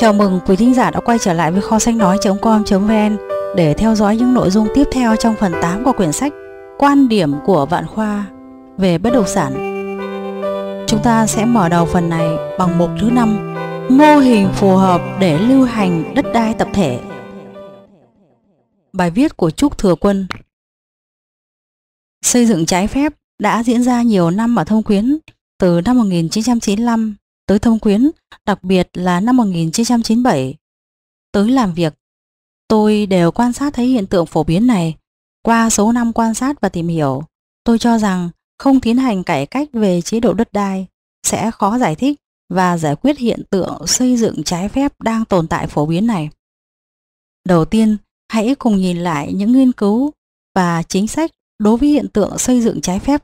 Chào mừng quý thính giả đã quay trở lại với kho sách nói.com.vn để theo dõi những nội dung tiếp theo trong phần 8 của quyển sách Quan điểm của Vạn Khoa về bất động sản. Chúng ta sẽ mở đầu phần này bằng mục thứ 5, mô hình phù hợp để lưu hành đất đai tập thể. Bài viết của Trúc Thừa Quân. Xây dựng trái phép đã diễn ra nhiều năm ở Thông Quyến, từ năm 1995 tới Thông Quyến, đặc biệt là năm 1997. Tới làm việc, tôi đều quan sát thấy hiện tượng phổ biến này. Qua số năm quan sát và tìm hiểu, tôi cho rằng không tiến hành cải cách về chế độ đất đai sẽ khó giải thích và giải quyết hiện tượng xây dựng trái phép đang tồn tại phổ biến này. Đầu tiên, hãy cùng nhìn lại những nghiên cứu và chính sách đối với hiện tượng xây dựng trái phép.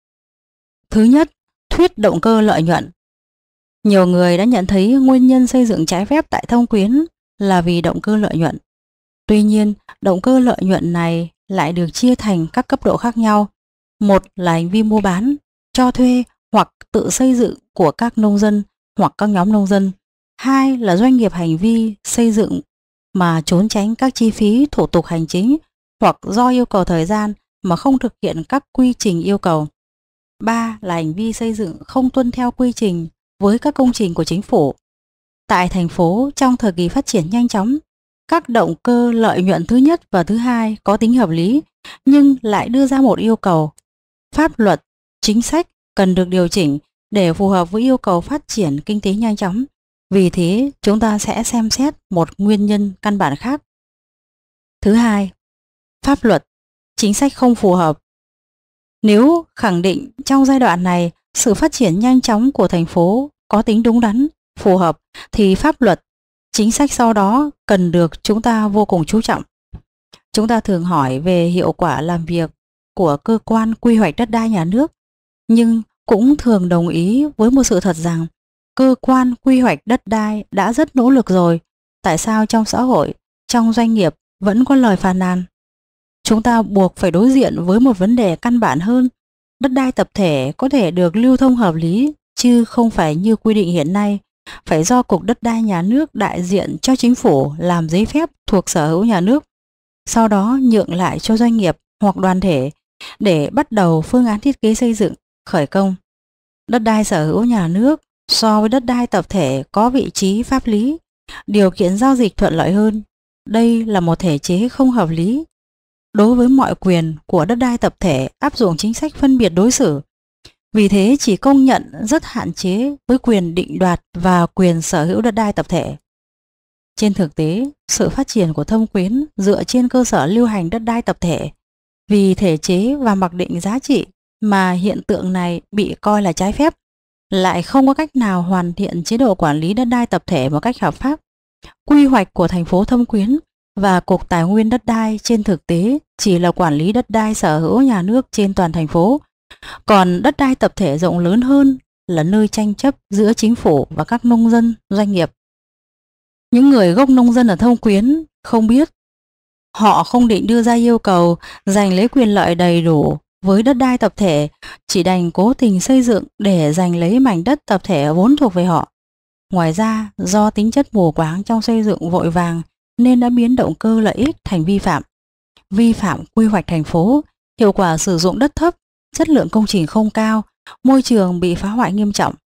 Thứ nhất, thuyết động cơ lợi nhuận. Nhiều người đã nhận thấy nguyên nhân xây dựng trái phép tại Thông Quyến là vì động cơ lợi nhuận. Tuy nhiên, động cơ lợi nhuận này lại được chia thành các cấp độ khác nhau. Một là hành vi mua bán, cho thuê hoặc tự xây dựng của các nông dân hoặc các nhóm nông dân. Hai là doanh nghiệp hành vi xây dựng mà trốn tránh các chi phí thủ tục hành chính hoặc do yêu cầu thời gian mà không thực hiện các quy trình yêu cầu. Ba là hành vi xây dựng không tuân theo quy trình với các công trình của chính phủ. Tại thành phố trong thời kỳ phát triển nhanh chóng, các động cơ lợi nhuận thứ nhất và thứ hai có tính hợp lý, nhưng lại đưa ra một yêu cầu. Pháp luật, chính sách cần được điều chỉnh để phù hợp với yêu cầu phát triển kinh tế nhanh chóng. Vì thế, chúng ta sẽ xem xét một nguyên nhân căn bản khác. Thứ hai, pháp luật, chính sách không phù hợp. Nếu khẳng định trong giai đoạn này sự phát triển nhanh chóng của thành phố có tính đúng đắn, phù hợp, thì pháp luật, chính sách sau đó cần được chúng ta vô cùng chú trọng. Chúng ta thường hỏi về hiệu quả làm việc của cơ quan quy hoạch đất đai nhà nước, nhưng cũng thường đồng ý với một sự thật rằng cơ quan quy hoạch đất đai đã rất nỗ lực rồi. Tại sao trong xã hội, trong doanh nghiệp vẫn có lời phàn nàn? Chúng ta buộc phải đối diện với một vấn đề căn bản hơn. Đất đai tập thể có thể được lưu thông hợp lý, chứ không phải như quy định hiện nay, phải do Cục Đất đai Nhà nước đại diện cho chính phủ làm giấy phép thuộc sở hữu nhà nước, sau đó nhượng lại cho doanh nghiệp hoặc đoàn thể để bắt đầu phương án thiết kế xây dựng, khởi công. Đất đai sở hữu nhà nước so với đất đai tập thể có vị trí pháp lý, điều kiện giao dịch thuận lợi hơn. Đây là một thể chế không hợp lý. Đối với mọi quyền của đất đai tập thể áp dụng chính sách phân biệt đối xử. Vì thế chỉ công nhận rất hạn chế với quyền định đoạt và quyền sở hữu đất đai tập thể. Trên thực tế, sự phát triển của Thông Quyến dựa trên cơ sở lưu hành đất đai tập thể. Vì thể chế và mặc định giá trị mà hiện tượng này bị coi là trái phép, lại không có cách nào hoàn thiện chế độ quản lý đất đai tập thể một cách hợp pháp. Quy hoạch của thành phố Thông Quyến và Cục Tài nguyên Đất đai trên thực tế chỉ là quản lý đất đai sở hữu nhà nước trên toàn thành phố. Còn đất đai tập thể rộng lớn hơn là nơi tranh chấp giữa chính phủ và các nông dân, doanh nghiệp. Những người gốc nông dân ở Thông Quyến không biết. Họ không định đưa ra yêu cầu giành lấy quyền lợi đầy đủ với đất đai tập thể, chỉ đành cố tình xây dựng để giành lấy mảnh đất tập thể vốn thuộc về họ. Ngoài ra, do tính chất mù quáng trong xây dựng vội vàng nên đã biến động cơ lợi ích thành vi phạm. Vi phạm quy hoạch thành phố, hiệu quả sử dụng đất thấp, chất lượng công trình không cao, môi trường bị phá hoại nghiêm trọng.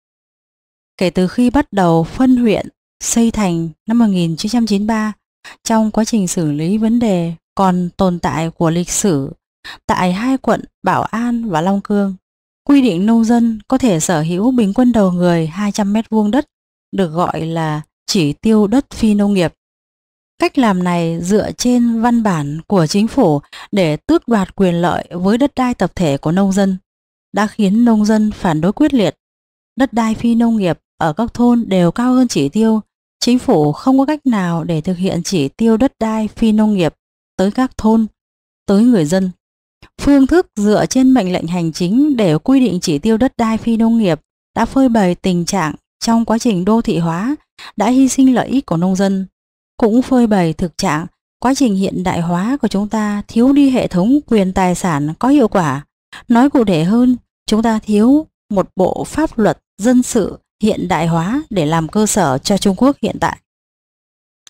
Kể từ khi bắt đầu phân huyện, xây thành năm 1993, trong quá trình xử lý vấn đề còn tồn tại của lịch sử tại hai quận Bảo An và Long Cương, quy định nông dân có thể sở hữu bình quân đầu người 200 m² đất, được gọi là chỉ tiêu đất phi nông nghiệp. Cách làm này dựa trên văn bản của chính phủ để tước đoạt quyền lợi với đất đai tập thể của nông dân, đã khiến nông dân phản đối quyết liệt. Đất đai phi nông nghiệp ở các thôn đều cao hơn chỉ tiêu. Chính phủ không có cách nào để thực hiện chỉ tiêu đất đai phi nông nghiệp tới các thôn, tới người dân. Phương thức dựa trên mệnh lệnh hành chính để quy định chỉ tiêu đất đai phi nông nghiệp đã phơi bày tình trạng trong quá trình đô thị hóa đã hy sinh lợi ích của nông dân, cũng phơi bày thực trạng quá trình hiện đại hóa của chúng ta thiếu đi hệ thống quyền tài sản có hiệu quả. Nói cụ thể hơn, chúng ta thiếu một bộ pháp luật dân sự hiện đại hóa để làm cơ sở cho Trung Quốc hiện tại.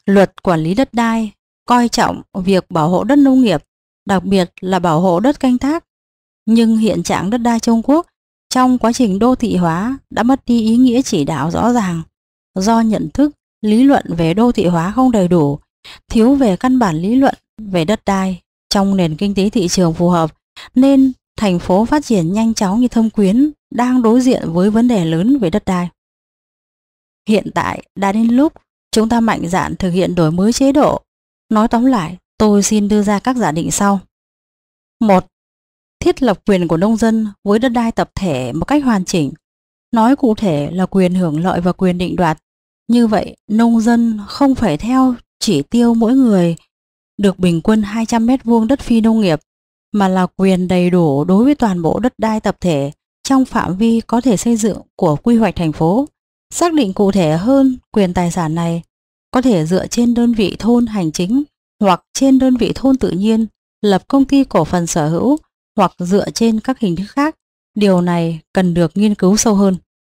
Luật quản lý đất đai coi trọng việc bảo hộ đất nông nghiệp, đặc biệt là bảo hộ đất canh tác. Nhưng hiện trạng đất đai Trung Quốc trong quá trình đô thị hóa đã mất đi ý nghĩa chỉ đạo rõ ràng. Do nhận thức, lý luận về đô thị hóa không đầy đủ, thiếu về căn bản lý luận về đất đai trong nền kinh tế thị trường phù hợp, nên thành phố phát triển nhanh chóng như Thâm Quyến đang đối diện với vấn đề lớn về đất đai. Hiện tại đã đến lúc chúng ta mạnh dạn thực hiện đổi mới chế độ. Nói tóm lại, tôi xin đưa ra các giả định sau. 1. Thiết lập quyền của nông dân với đất đai tập thể một cách hoàn chỉnh. Nói cụ thể là quyền hưởng lợi và quyền định đoạt. Như vậy, nông dân không phải theo chỉ tiêu mỗi người được bình quân 200 m² đất phi nông nghiệp, mà là quyền đầy đủ đối với toàn bộ đất đai tập thể trong phạm vi có thể xây dựng của quy hoạch thành phố. Xác định cụ thể hơn, quyền tài sản này có thể dựa trên đơn vị thôn hành chính hoặc trên đơn vị thôn tự nhiên, lập công ty cổ phần sở hữu hoặc dựa trên các hình thức khác. Điều này cần được nghiên cứu sâu hơn.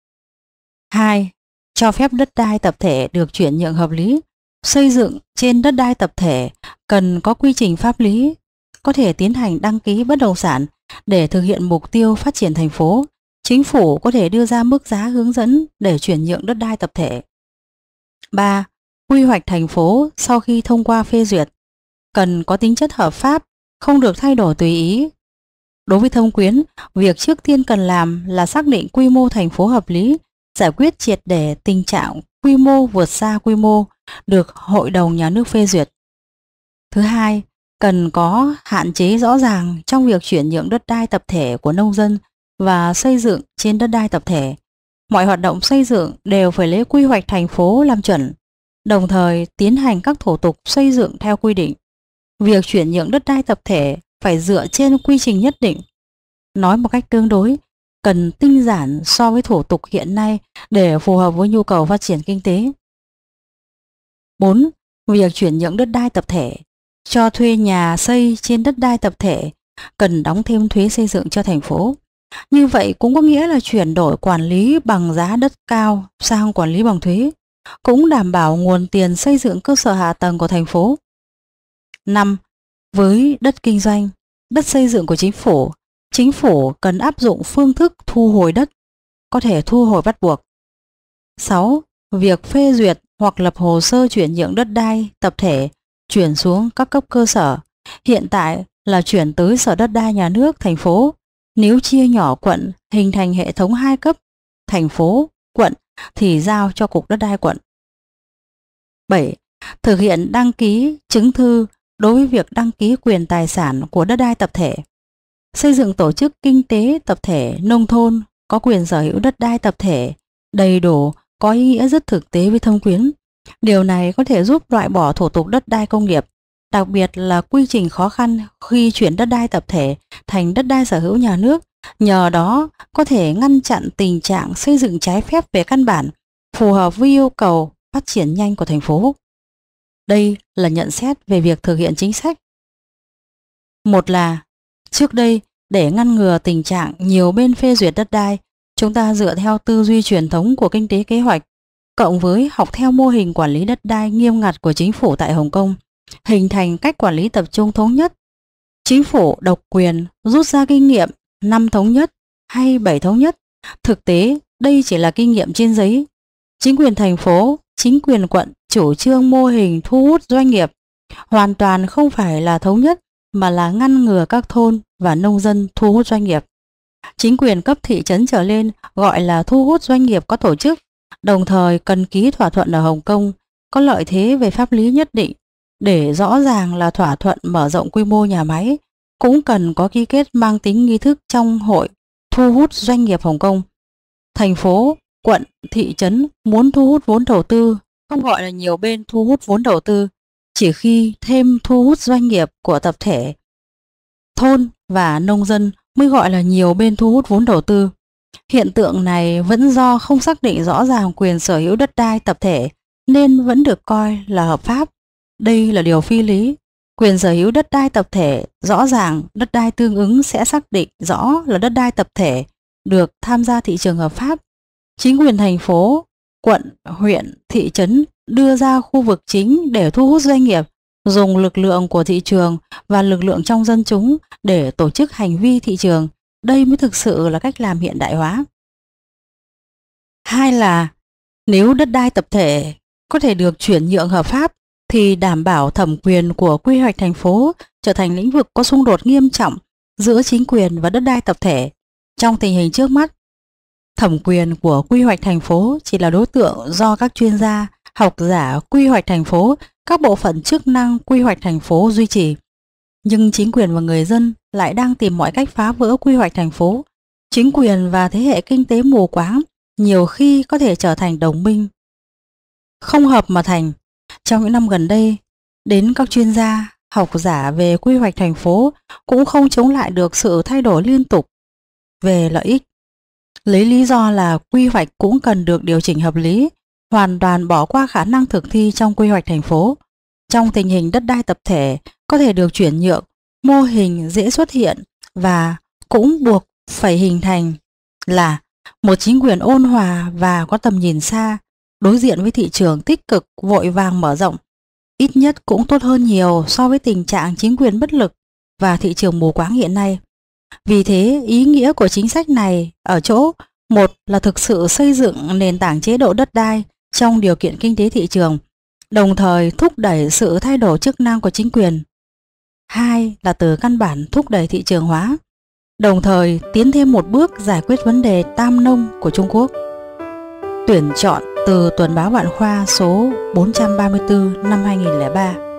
2. Cho phép đất đai tập thể được chuyển nhượng hợp lý. Xây dựng trên đất đai tập thể cần có quy trình pháp lý, có thể tiến hành đăng ký bất động sản để thực hiện mục tiêu phát triển thành phố. Chính phủ có thể đưa ra mức giá hướng dẫn để chuyển nhượng đất đai tập thể. 3. Quy hoạch thành phố sau khi thông qua phê duyệt cần có tính chất hợp pháp, không được thay đổi tùy ý. Đối với Thâm Quyến, việc trước tiên cần làm là xác định quy mô thành phố hợp lý, giải quyết triệt để tình trạng quy mô vượt xa quy mô được Hội đồng Nhà nước phê duyệt. Thứ hai, cần có hạn chế rõ ràng trong việc chuyển nhượng đất đai tập thể của nông dân và xây dựng trên đất đai tập thể. Mọi hoạt động xây dựng đều phải lấy quy hoạch thành phố làm chuẩn, đồng thời tiến hành các thủ tục xây dựng theo quy định. Việc chuyển nhượng đất đai tập thể phải dựa trên quy trình nhất định. Nói một cách tương đối, cần tinh giản so với thủ tục hiện nay để phù hợp với nhu cầu phát triển kinh tế. 4. Việc chuyển nhượng đất đai tập thể, cho thuê nhà xây trên đất đai tập thể cần đóng thêm thuế xây dựng cho thành phố. Như vậy cũng có nghĩa là chuyển đổi quản lý bằng giá đất cao sang quản lý bằng thuế, cũng đảm bảo nguồn tiền xây dựng cơ sở hạ tầng của thành phố. 5. Với đất kinh doanh, đất xây dựng của chính phủ cần áp dụng phương thức thu hồi đất, có thể thu hồi bắt buộc. 6. Việc phê duyệt hoặc lập hồ sơ chuyển nhượng đất đai tập thể chuyển xuống các cấp cơ sở, hiện tại là chuyển tới Sở Đất đai Nhà nước thành phố. Nếu chia nhỏ quận hình thành hệ thống 2 cấp, thành phố, quận, thì giao cho Cục Đất đai quận. 7. Thực hiện đăng ký chứng thư đối với việc đăng ký quyền tài sản của đất đai tập thể. Xây dựng tổ chức kinh tế tập thể nông thôn có quyền sở hữu đất đai tập thể đầy đủ, có ý nghĩa rất thực tế với Thâm Quyến. Điều này có thể giúp loại bỏ thủ tục đất đai công nghiệp, đặc biệt là quy trình khó khăn khi chuyển đất đai tập thể thành đất đai sở hữu nhà nước. Nhờ đó có thể ngăn chặn tình trạng xây dựng trái phép về căn bản, phù hợp với yêu cầu phát triển nhanh của thành phố. Đây là nhận xét về việc thực hiện chính sách. Một là, trước đây, để ngăn ngừa tình trạng nhiều bên phê duyệt đất đai, chúng ta dựa theo tư duy truyền thống của kinh tế kế hoạch, cộng với học theo mô hình quản lý đất đai nghiêm ngặt của chính phủ tại Hồng Kông, hình thành cách quản lý tập trung thống nhất. Chính phủ độc quyền rút ra kinh nghiệm 5 thống nhất hay 7 thống nhất. Thực tế, đây chỉ là kinh nghiệm trên giấy. Chính quyền thành phố, chính quyền quận chủ trương mô hình thu hút doanh nghiệp, hoàn toàn không phải là thống nhất, mà là ngăn ngừa các thôn và nông dân thu hút doanh nghiệp. Chính quyền cấp thị trấn trở lên gọi là thu hút doanh nghiệp có tổ chức, đồng thời cần ký thỏa thuận ở Hồng Kông, có lợi thế về pháp lý nhất định. Để rõ ràng là thỏa thuận mở rộng quy mô nhà máy, cũng cần có ký kết mang tính nghi thức trong hội thu hút doanh nghiệp Hồng Kông. Thành phố, quận, thị trấn muốn thu hút vốn đầu tư, không gọi là nhiều bên thu hút vốn đầu tư, chỉ khi thêm thu hút doanh nghiệp của tập thể, thôn và nông dân mới gọi là nhiều bên thu hút vốn đầu tư. Hiện tượng này vẫn do không xác định rõ ràng quyền sở hữu đất đai tập thể nên vẫn được coi là hợp pháp. Đây là điều phi lý. Quyền sở hữu đất đai tập thể rõ ràng, đất đai tương ứng sẽ xác định rõ là đất đai tập thể được tham gia thị trường hợp pháp. Chính quyền thành phố, quận, huyện, thị trấn đưa ra khu vực chính để thu hút doanh nghiệp, dùng lực lượng của thị trường và lực lượng trong dân chúng để tổ chức hành vi thị trường. Đây mới thực sự là cách làm hiện đại hóa. Hai là nếu đất đai tập thể có thể được chuyển nhượng hợp pháp thì đảm bảo thẩm quyền của quy hoạch thành phố trở thành lĩnh vực có xung đột nghiêm trọng giữa chính quyền và đất đai tập thể. Trong tình hình trước mắt, thẩm quyền của quy hoạch thành phố chỉ là đối tượng do các chuyên gia, học giả quy hoạch thành phố, các bộ phận chức năng quy hoạch thành phố duy trì. Nhưng chính quyền và người dân lại đang tìm mọi cách phá vỡ quy hoạch thành phố. Chính quyền và thế hệ kinh tế mù quáng nhiều khi có thể trở thành đồng minh. Không hợp mà thành. Trong những năm gần đây, đến các chuyên gia, học giả về quy hoạch thành phố cũng không chống lại được sự thay đổi liên tục về lợi ích. Lấy lý do là quy hoạch cũng cần được điều chỉnh hợp lý, hoàn toàn bỏ qua khả năng thực thi trong quy hoạch thành phố. Trong tình hình đất đai tập thể có thể được chuyển nhượng, mô hình dễ xuất hiện và cũng buộc phải hình thành là một chính quyền ôn hòa và có tầm nhìn xa, đối diện với thị trường tích cực vội vàng mở rộng, ít nhất cũng tốt hơn nhiều so với tình trạng chính quyền bất lực và thị trường mù quáng hiện nay. Vì thế, ý nghĩa của chính sách này ở chỗ, một là thực sự xây dựng nền tảng chế độ đất đai trong điều kiện kinh tế thị trường, đồng thời thúc đẩy sự thay đổi chức năng của chính quyền. Hai là từ căn bản thúc đẩy thị trường hóa, đồng thời tiến thêm một bước giải quyết vấn đề tam nông của Trung Quốc. Tuyển chọn từ Tuần báo Vạn Khoa số 434 năm 2003.